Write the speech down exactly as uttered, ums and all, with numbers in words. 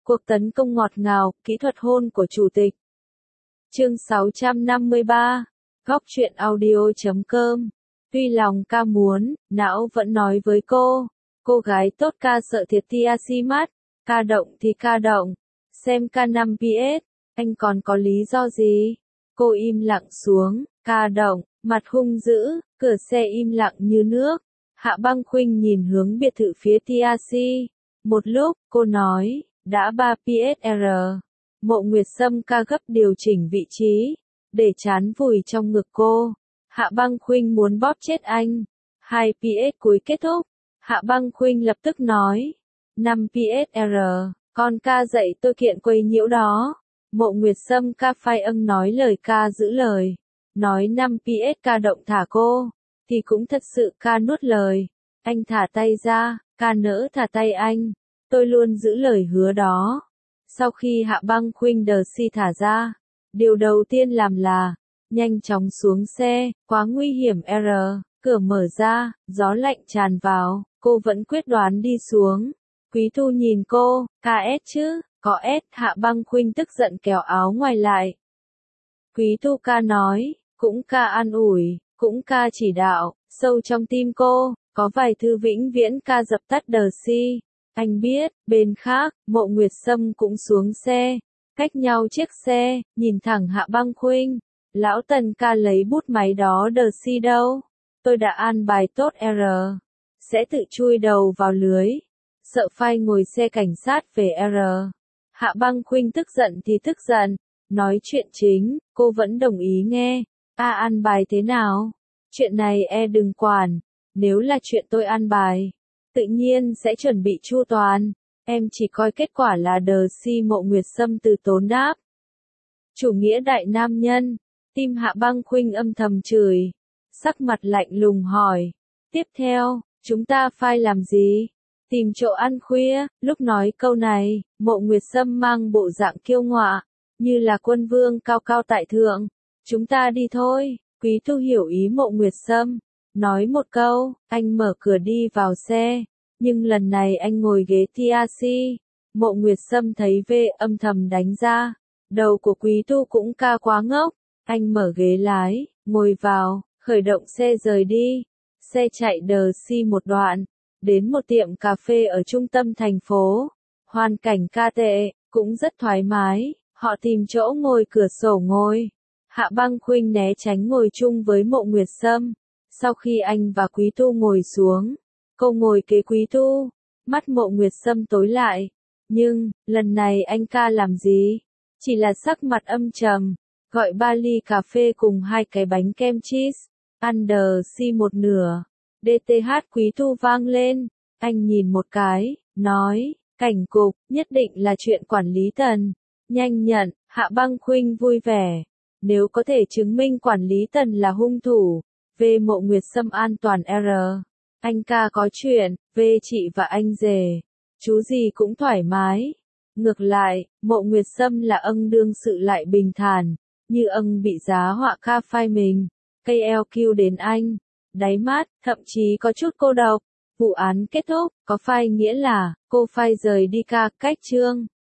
Cuộc tấn công ngọt ngào, kỹ thuật hôn của chủ tịch. Chương sáu trăm năm mươi ba. Góc truyện audio chấm com. Tuy lòng ca muốn, não vẫn nói với cô. Cô gái tốt ca sợ thiệt tia si mắt. Ca động thì ca động. Xem ca năm pê ét. Anh còn có lý do gì? Cô im lặng xuống. Ca động, mặt hung dữ, cửa xe im lặng như nước. Hạ Băng Khuynh nhìn hướng biệt thự phía tê xê. Một lúc, cô nói, đã ba pê ét rờ. Mộ Nguyệt Sâm ca gấp điều chỉnh vị trí, để chán vùi trong ngực cô. Hạ Băng Khuynh muốn bóp chết anh. hai pê ét cuối kết thúc. Hạ Băng Khuynh lập tức nói, năm pê ét rờ, con ca dạy tôi kiện quấy nhiễu đó. Mộ Nguyệt Sâm ca phai âng nói lời ca giữ lời. Nói năm pê ét ca động thả cô, thì cũng thật sự ca nuốt lời. Anh thả tay ra, ca nỡ thả tay anh. Tôi luôn giữ lời hứa đó. Sau khi Hạ Băng Khuynh đờ si thả ra, điều đầu tiên làm là, nhanh chóng xuống xe, quá nguy hiểm R, cửa mở ra, gió lạnh tràn vào, cô vẫn quyết đoán đi xuống. Quý Thu nhìn cô, ca ét chứ, có S, Hạ Băng Khuynh tức giận kéo áo ngoài lại. Quý Thu ca nói, cũng ca an ủi, cũng ca chỉ đạo, sâu trong tim cô, có vài thư vĩnh viễn ca dập tắt đờ si. Anh biết, bên khác, Mộ Nguyệt Sâm cũng xuống xe, cách nhau chiếc xe, nhìn thẳng Hạ Băng Khuynh. Lão Tần ca lấy bút máy đó đờ si đâu? Tôi đã an bài tốt R. Sẽ tự chui đầu vào lưới. Sợ phai ngồi xe cảnh sát về R. Hạ Băng Khuynh tức giận thì tức giận. Nói chuyện chính, cô vẫn đồng ý nghe. A an bài thế nào? Chuyện này e đừng quản. Nếu là chuyện tôi an bài, tự nhiên sẽ chuẩn bị chu toàn. Em chỉ coi kết quả là đờ si. Mộ Nguyệt Sâm từ tốn đáp. Chủ nghĩa đại nam nhân. Tim Hạ Băng Khuynh âm thầm chửi. Sắc mặt lạnh lùng hỏi. Tiếp theo, chúng ta phai làm gì? Tìm chỗ ăn khuya. Lúc nói câu này, Mộ Nguyệt Sâm mang bộ dạng kiêu ngọa, như là quân vương cao cao tại thượng. Chúng ta đi thôi. Quý Thu hiểu ý Mộ Nguyệt Sâm. Nói một câu, anh mở cửa đi vào xe. Nhưng lần này anh ngồi ghế tê xê. Mộ Nguyệt Sâm thấy về âm thầm đánh ra. Đầu của Quý Thu cũng ca quá ngốc. Anh mở ghế lái, ngồi vào, khởi động xe rời đi. Xe chạy đờ si một đoạn, đến một tiệm cà phê ở trung tâm thành phố. Hoàn cảnh ca tệ, cũng rất thoải mái. Họ tìm chỗ ngồi cửa sổ ngồi. Hạ Băng Khuynh né tránh ngồi chung với Mộ Nguyệt Sâm. Sau khi anh và Quý Thu ngồi xuống, cô ngồi kế Quý Thu. Mắt Mộ Nguyệt Sâm tối lại. Nhưng, lần này anh ca làm gì? Chỉ là sắc mặt âm trầm. Gọi ba ly cà phê cùng hai cái bánh kem cheese. Ăn đờ si một nửa. đê tê hát Quý Thu vang lên. Anh nhìn một cái, nói, cảnh cục, nhất định là chuyện quản lý Tần. Nhanh nhận, Hạ Băng Khuynh vui vẻ. Nếu có thể chứng minh quản lý Tần là hung thủ, về Mộ Nguyệt Sâm an toàn R. Anh ca có chuyện, về chị và anh rể. Chú gì cũng thoải mái. Ngược lại, Mộ Nguyệt Sâm là âng đương sự lại bình thản. Như âng bị giá họa ca phai mình. Cây eo kiu đến anh. Đáy mắt, thậm chí có chút cô độc. Vụ án kết thúc, có phai nghĩa là, cô phai rời đi ca, cách chương.